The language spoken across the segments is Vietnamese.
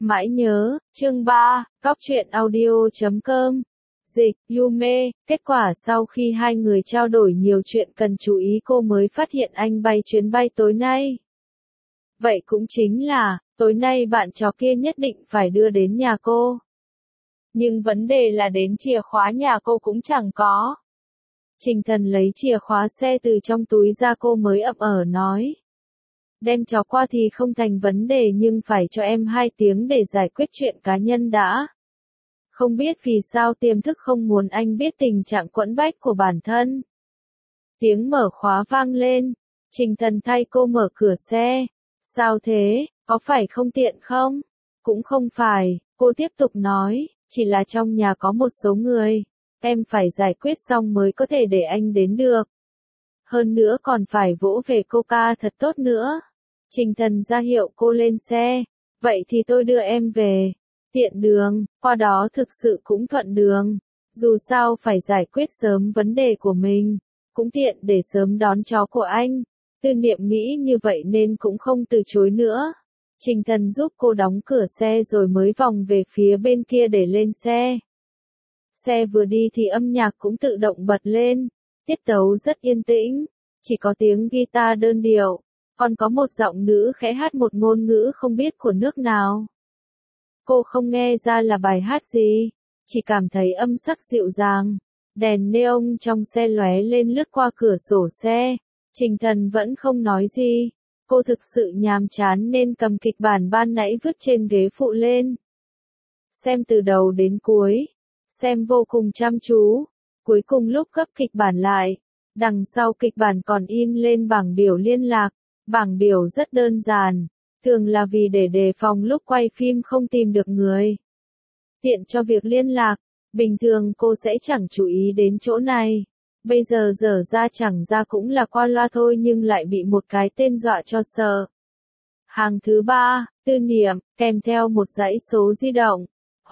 Mãi nhớ, chương 3, Cóc truyện audio.com. Dịch, Yume, kết quả sau khi hai người trao đổi nhiều chuyện cần chú ý cô mới phát hiện anh bay chuyến bay tối nay. Vậy cũng chính là, tối nay bạn trò kia nhất định phải đưa đến nhà cô. Nhưng vấn đề là đến chìa khóa nhà cô cũng chẳng có. Trình Thần lấy chìa khóa xe từ trong túi ra, cô mới ậm ờ nói. Đem cháu qua thì không thành vấn đề, nhưng phải cho em 2 tiếng để giải quyết chuyện cá nhân đã. Không biết vì sao tiềm thức không muốn anh biết tình trạng quẫn bách của bản thân. Tiếng mở khóa vang lên. Trình Thần thay cô mở cửa xe. Sao thế, có phải không tiện không? Cũng không phải, cô tiếp tục nói, chỉ là trong nhà có một số người. Em phải giải quyết xong mới có thể để anh đến được. Hơn nữa còn phải vỗ về Coca thật tốt nữa. Trình Thần ra hiệu cô lên xe. Vậy thì tôi đưa em về. Tiện đường, qua đó thực sự cũng thuận đường. Dù sao phải giải quyết sớm vấn đề của mình. Cũng tiện để sớm đón chó của anh. Tư Niệm nghĩ như vậy nên cũng không từ chối nữa. Trình Thần giúp cô đóng cửa xe rồi mới vòng về phía bên kia để lên xe. Xe vừa đi thì âm nhạc cũng tự động bật lên. Tiết tấu rất yên tĩnh. Chỉ có tiếng guitar đơn điệu. Còn có một giọng nữ khẽ hát một ngôn ngữ không biết của nước nào. Cô không nghe ra là bài hát gì. Chỉ cảm thấy âm sắc dịu dàng. Đèn neon trong xe lóe lên lướt qua cửa sổ xe. Trình Thần vẫn không nói gì. Cô thực sự nhàm chán nên cầm kịch bản ban nãy vứt trên ghế phụ lên. Xem từ đầu đến cuối. Xem vô cùng chăm chú. Cuối cùng lúc gấp kịch bản lại. Đằng sau kịch bản còn in lên bảng biểu liên lạc. Bảng biểu rất đơn giản. Thường là vì để đề phòng lúc quay phim không tìm được người. Tiện cho việc liên lạc. Bình thường cô sẽ chẳng chú ý đến chỗ này. Bây giờ dở ra chẳng ra cũng là qua loa thôi, nhưng lại bị một cái tên dọa cho sợ. Hàng thứ 3, Tư Niệm, kèm theo một dãy số di động.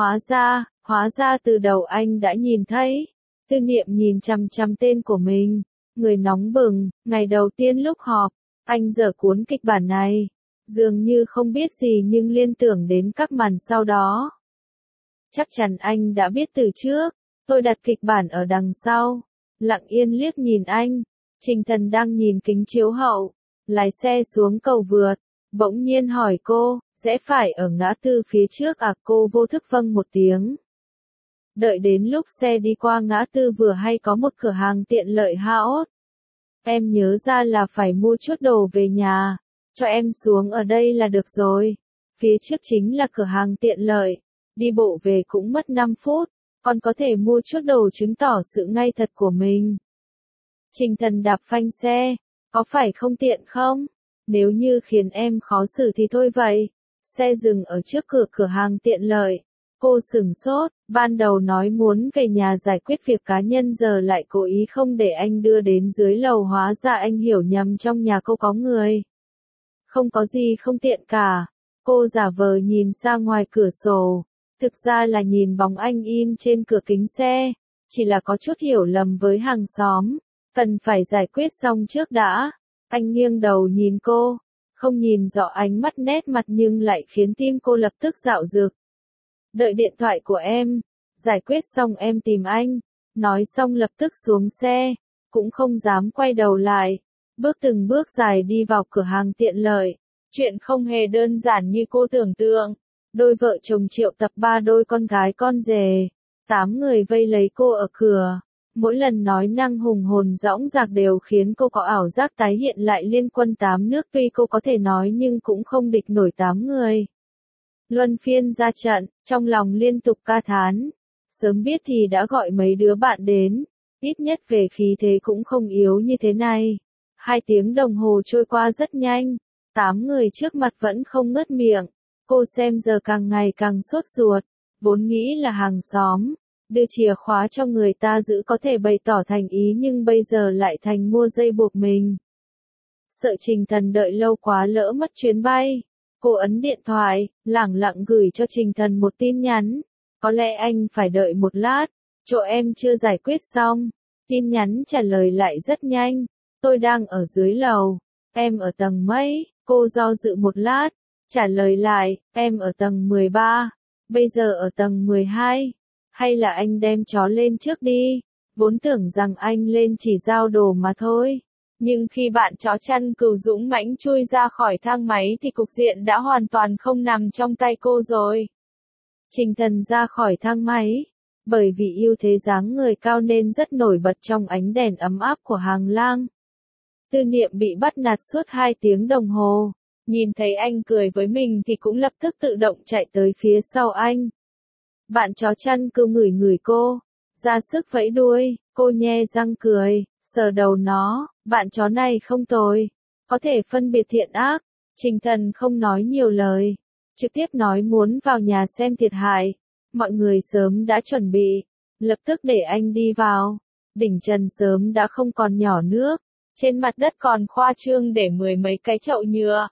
Hóa ra từ đầu anh đã nhìn thấy. Tư Niệm nhìn chằm chằm tên của mình. Người nóng bừng, ngày đầu tiên lúc họp. Anh dở cuốn kịch bản này. Dường như không biết gì nhưng liên tưởng đến các màn sau đó. Chắc chắn anh đã biết từ trước. Tôi đặt kịch bản ở đằng sau. Lặng yên liếc nhìn anh. Trình Thần đang nhìn kính chiếu hậu. Lái xe xuống cầu vượt. Bỗng nhiên hỏi cô, rẽ phải ở ngã tư phía trước à? Cô vô thức vâng một tiếng. Đợi đến lúc xe đi qua ngã tư vừa hay có một cửa hàng tiện lợi hot. Em nhớ ra là phải mua chút đồ về nhà. Cho em xuống ở đây là được rồi. Phía trước chính là cửa hàng tiện lợi. Đi bộ về cũng mất 5 phút. Còn có thể mua chút đồ chứng tỏ sự ngay thật của mình. Trình Thần đạp phanh xe. Có phải không tiện không? Nếu như khiến em khó xử thì thôi vậy. Xe dừng ở trước cửa hàng tiện lợi. Cô sửng sốt. Ban đầu nói muốn về nhà giải quyết việc cá nhân, giờ lại cố ý không để anh đưa đến dưới lầu, hóa ra anh hiểu nhầm trong nhà cô có người. Không có gì không tiện cả. Cô giả vờ nhìn ra ngoài cửa sổ. Thực ra là nhìn bóng anh in trên cửa kính xe. Chỉ là có chút hiểu lầm với hàng xóm. Cần phải giải quyết xong trước đã. Anh nghiêng đầu nhìn cô. Không nhìn rõ ánh mắt nét mặt nhưng lại khiến tim cô lập tức dạo dực. Đợi điện thoại của em. Giải quyết xong em tìm anh. Nói xong lập tức xuống xe. Cũng không dám quay đầu lại. Bước từng bước dài đi vào cửa hàng tiện lợi. Chuyện không hề đơn giản như cô tưởng tượng. Đôi vợ chồng triệu tập 3 đôi con gái con rể. 8 người vây lấy cô ở cửa. Mỗi lần nói năng hùng hồn dõng dạc đều khiến cô có ảo giác tái hiện lại liên quân 8 nước. Tuy cô có thể nói nhưng cũng không địch nổi 8 người. Luân phiên ra trận, trong lòng liên tục ca thán. Sớm biết thì đã gọi mấy đứa bạn đến. Ít nhất về khí thế cũng không yếu như thế này. 2 tiếng đồng hồ trôi qua rất nhanh. 8 người trước mặt vẫn không ngớt miệng. Cô xem giờ càng ngày càng sốt ruột. Vốn nghĩ là hàng xóm. Đưa chìa khóa cho người ta giữ có thể bày tỏ thành ý, nhưng bây giờ lại thành mua dây buộc mình. Sợ Trình Thần đợi lâu quá lỡ mất chuyến bay. Cô ấn điện thoại, lẳng lặng gửi cho Trình Thần một tin nhắn. Có lẽ anh phải đợi một lát. Chỗ em chưa giải quyết xong. Tin nhắn trả lời lại rất nhanh. Tôi đang ở dưới lầu. Em ở tầng mấy? Cô do dự một lát. trả lời lại, em ở tầng 13, bây giờ ở tầng 12, hay là anh đem chó lên trước đi, vốn tưởng rằng anh lên chỉ giao đồ mà thôi. Nhưng khi bạn chó chăn cừu dũng mãnh chui ra khỏi thang máy thì cục diện đã hoàn toàn không nằm trong tay cô rồi. Trình Thần ra khỏi thang máy, bởi vì ưu thế dáng người cao nên rất nổi bật trong ánh đèn ấm áp của hàng lang. Tư Niệm bị bắt nạt suốt 2 tiếng đồng hồ, nhìn thấy anh cười với mình thì cũng lập tức tự động chạy tới phía sau anh. Bạn chó chăn cừu ngửi ngửi cô, ra sức vẫy đuôi, cô nhe răng cười, sờ đầu nó, bạn chó này không tồi, có thể phân biệt thiện ác. Trình Thần không nói nhiều lời, trực tiếp nói muốn vào nhà xem thiệt hại. Mọi người sớm đã chuẩn bị, lập tức để anh đi vào. Đỉnh trần sớm đã không còn nhỏ nước, trên mặt đất còn khoa trương để 10 mấy cái chậu nhựa.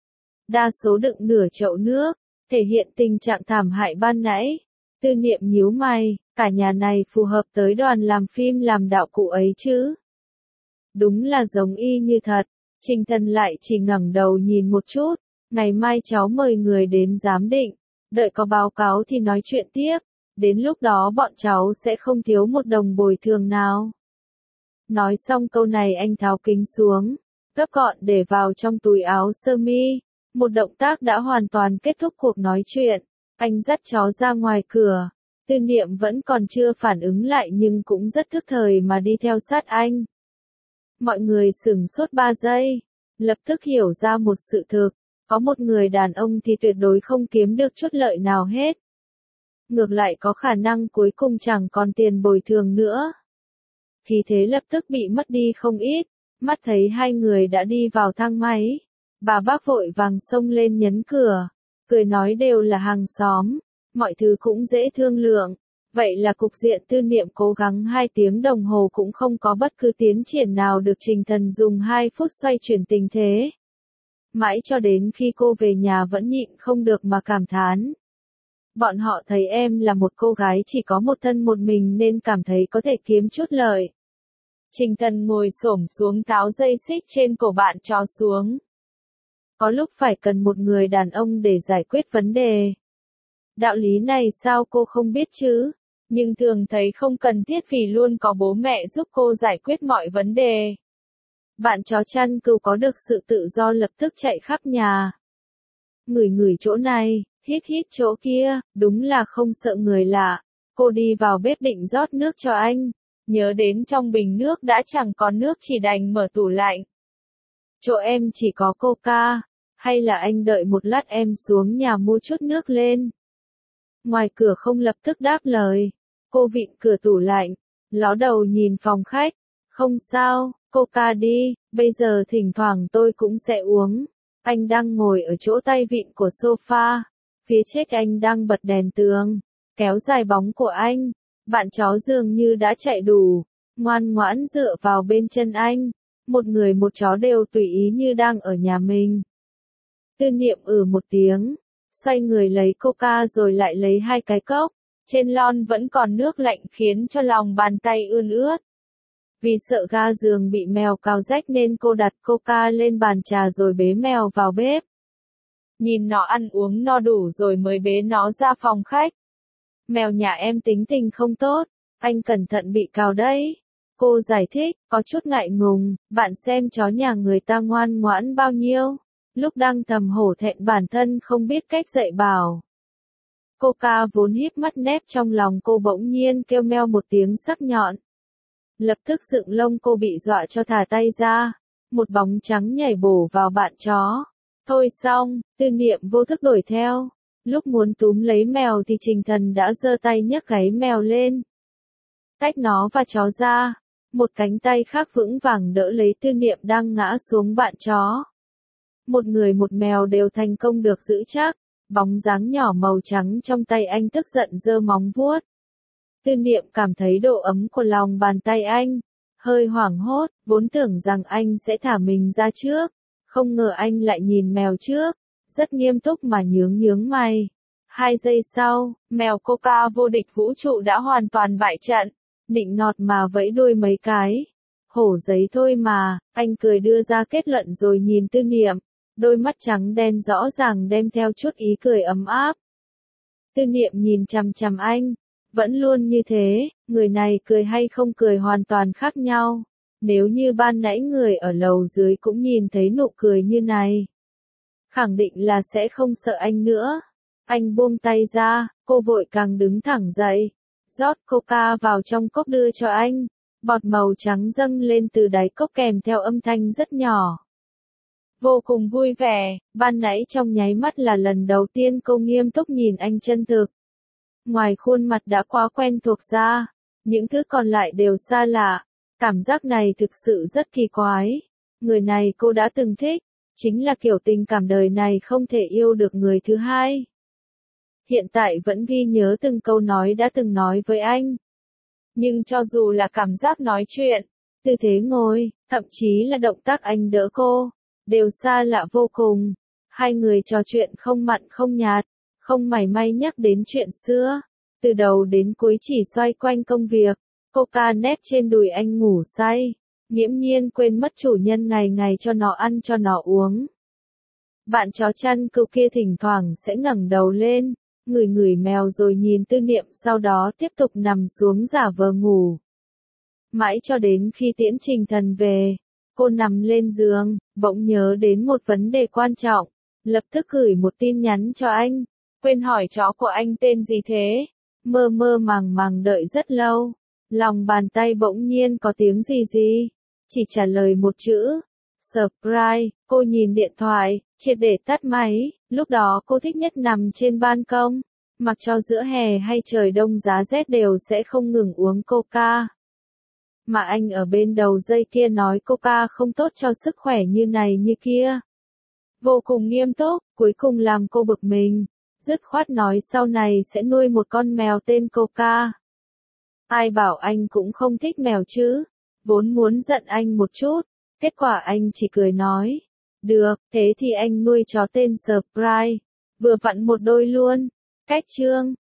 Đa số đựng nửa chậu nước, thể hiện tình trạng thảm hại ban nãy. Tư Niệm nhíu mày, cả nhà này phù hợp tới đoàn làm phim làm đạo cụ ấy chứ. Đúng là giống y như thật. Trình Thần lại chỉ ngẩng đầu nhìn một chút, ngày mai cháu mời người đến giám định, đợi có báo cáo thì nói chuyện tiếp, đến lúc đó bọn cháu sẽ không thiếu một đồng bồi thường nào. Nói xong câu này anh tháo kính xuống, gấp gọn để vào trong túi áo sơ mi, một động tác đã hoàn toàn kết thúc cuộc nói chuyện. Anh dắt chó ra ngoài cửa, Tư Niệm vẫn còn chưa phản ứng lại nhưng cũng rất thức thời mà đi theo sát anh. Mọi người sửng sốt 3 giây, lập tức hiểu ra một sự thực, có một người đàn ông thì tuyệt đối không kiếm được chút lợi nào hết. Ngược lại có khả năng cuối cùng chẳng còn tiền bồi thường nữa. Khí thế lập tức bị mất đi không ít, mắt thấy hai người đã đi vào thang máy. Bà bác vội vàng xông lên nhấn cửa, cười nói đều là hàng xóm, mọi thứ cũng dễ thương lượng. Vậy là cục diện Tư Niệm cố gắng 2 tiếng đồng hồ cũng không có bất cứ tiến triển nào được Trình Thần dùng 2 phút xoay chuyển tình thế. Mãi cho đến khi cô về nhà vẫn nhịn không được mà cảm thán. Bọn họ thấy em là một cô gái chỉ có một thân một mình nên cảm thấy có thể kiếm chút lợi. Trình Thần ngồi xổm xuống tháo dây xích trên cổ bạn chó xuống. Có lúc phải cần một người đàn ông để giải quyết vấn đề. Đạo lý này sao cô không biết chứ? Nhưng thường thấy không cần thiết vì luôn có bố mẹ giúp cô giải quyết mọi vấn đề. Bạn chó chăn cừu có được sự tự do lập tức chạy khắp nhà. Ngửi ngửi chỗ này, hít hít chỗ kia, đúng là không sợ người lạ. Cô đi vào bếp định rót nước cho anh. Nhớ đến trong bình nước đã chẳng còn nước chỉ đành mở tủ lạnh. Chỗ em chỉ có Coca, hay là anh đợi một lát em xuống nhà mua chút nước lên. Ngoài cửa không lập tức đáp lời. Cô vịn cửa tủ lạnh, ló đầu nhìn phòng khách. Không sao, Coca đi, bây giờ thỉnh thoảng tôi cũng sẽ uống. Anh đang ngồi ở chỗ tay vịn của sofa. Phía chết anh đang bật đèn tường, kéo dài bóng của anh. Bạn chó dường như đã chạy đủ, ngoan ngoãn dựa vào bên chân anh. Một người một chó đều tùy ý như đang ở nhà mình. Tư Niệm một tiếng, xoay người lấy Coca rồi lại lấy 2 cái cốc. Trên lon vẫn còn nước lạnh khiến cho lòng bàn tay ươn ướt. Vì sợ ga giường bị mèo cào rách nên cô đặt Coca lên bàn trà rồi bế mèo vào bếp. Nhìn nó ăn uống no đủ rồi mới bế nó ra phòng khách. Mèo nhà em tính tình không tốt, anh cẩn thận bị cào đấy. Cô giải thích, có chút ngại ngùng, bạn xem chó nhà người ta ngoan ngoãn bao nhiêu. Lúc đang thầm hổ thẹn bản thân không biết cách dạy bảo. Coca vốn híp mắt nép trong lòng cô bỗng nhiên kêu meo một tiếng sắc nhọn. Lập tức dựng lông cô bị dọa cho thả tay ra. Một bóng trắng nhảy bổ vào bạn chó. Thôi xong, Tư Niệm vô thức đuổi theo. Lúc muốn túm lấy mèo thì Trình Thần đã giơ tay nhấc gáy mèo lên. Tách nó và chó ra. Một cánh tay khác vững vàng đỡ lấy Tư Niệm đang ngã xuống bạn chó. Một người một mèo đều thành công được giữ chắc. Bóng dáng nhỏ màu trắng trong tay anh tức giận giơ móng vuốt. Tư Niệm cảm thấy độ ấm của lòng bàn tay anh. Hơi hoảng hốt, vốn tưởng rằng anh sẽ thả mình ra trước. Không ngờ anh lại nhìn mèo trước. Rất nghiêm túc mà nhướng mày. 2 giây sau, mèo Coca vô địch vũ trụ đã hoàn toàn bại trận. Nịnh nọt mà vẫy đuôi mấy cái. Hổ giấy thôi mà, anh cười đưa ra kết luận rồi nhìn Tư Niệm. đôi mắt trắng đen rõ ràng đem theo chút ý cười ấm áp. Tư Niệm nhìn chằm chằm anh, vẫn luôn như thế, người này cười hay không cười hoàn toàn khác nhau. Nếu như ban nãy người ở lầu dưới cũng nhìn thấy nụ cười như này, khẳng định là sẽ không sợ anh nữa. Anh buông tay ra, cô vội càng đứng thẳng dậy, rót coca vào trong cốc đưa cho anh. Bọt màu trắng dâng lên từ đáy cốc kèm theo âm thanh rất nhỏ. Vô cùng vui vẻ, ban nãy trong nháy mắt là lần đầu tiên cô nghiêm túc nhìn anh chân thực. Ngoài khuôn mặt đã quá quen thuộc ra, những thứ còn lại đều xa lạ. Cảm giác này thực sự rất kỳ quái. Người này cô đã từng thích, chính là kiểu tình cảm đời này không thể yêu được người thứ hai. Hiện tại vẫn ghi nhớ từng câu nói đã từng nói với anh. Nhưng cho dù là cảm giác nói chuyện, tư thế ngồi, thậm chí là động tác anh đỡ cô, đều xa lạ vô cùng. Hai người trò chuyện không mặn không nhạt, không mảy may nhắc đến chuyện xưa. Từ đầu đến cuối chỉ xoay quanh công việc. Coca nép trên đùi anh ngủ say, nghiễm nhiên quên mất chủ nhân ngày ngày cho nó ăn cho nó uống. Bạn chó chăn cừu kia thỉnh thoảng sẽ ngẩng đầu lên, ngửi ngửi mèo rồi nhìn Tư Niệm, sau đó tiếp tục nằm xuống giả vờ ngủ. Mãi cho đến khi Tiễn Trình Thần về, cô nằm lên giường, bỗng nhớ đến một vấn đề quan trọng, lập tức gửi một tin nhắn cho anh, quên hỏi chó của anh tên gì thế, mơ mơ màng màng đợi rất lâu. Lòng bàn tay bỗng nhiên có tiếng gì gì, chỉ trả lời một chữ, surprise. Cô nhìn điện thoại, triệt để tắt máy. Lúc đó cô thích nhất nằm trên ban công, mặc cho giữa hè hay trời đông giá rét đều sẽ không ngừng uống coca. Mà anh ở bên đầu dây kia nói coca không tốt cho sức khỏe như này như kia. Vô cùng nghiêm túc, cuối cùng làm cô bực mình, dứt khoát nói sau này sẽ nuôi một con mèo tên Coca. Ai bảo anh cũng không thích mèo chứ, vốn muốn giận anh một chút, kết quả anh chỉ cười nói, được, thế thì anh nuôi chó tên Surprise, vừa vặn một đôi luôn. Cách chương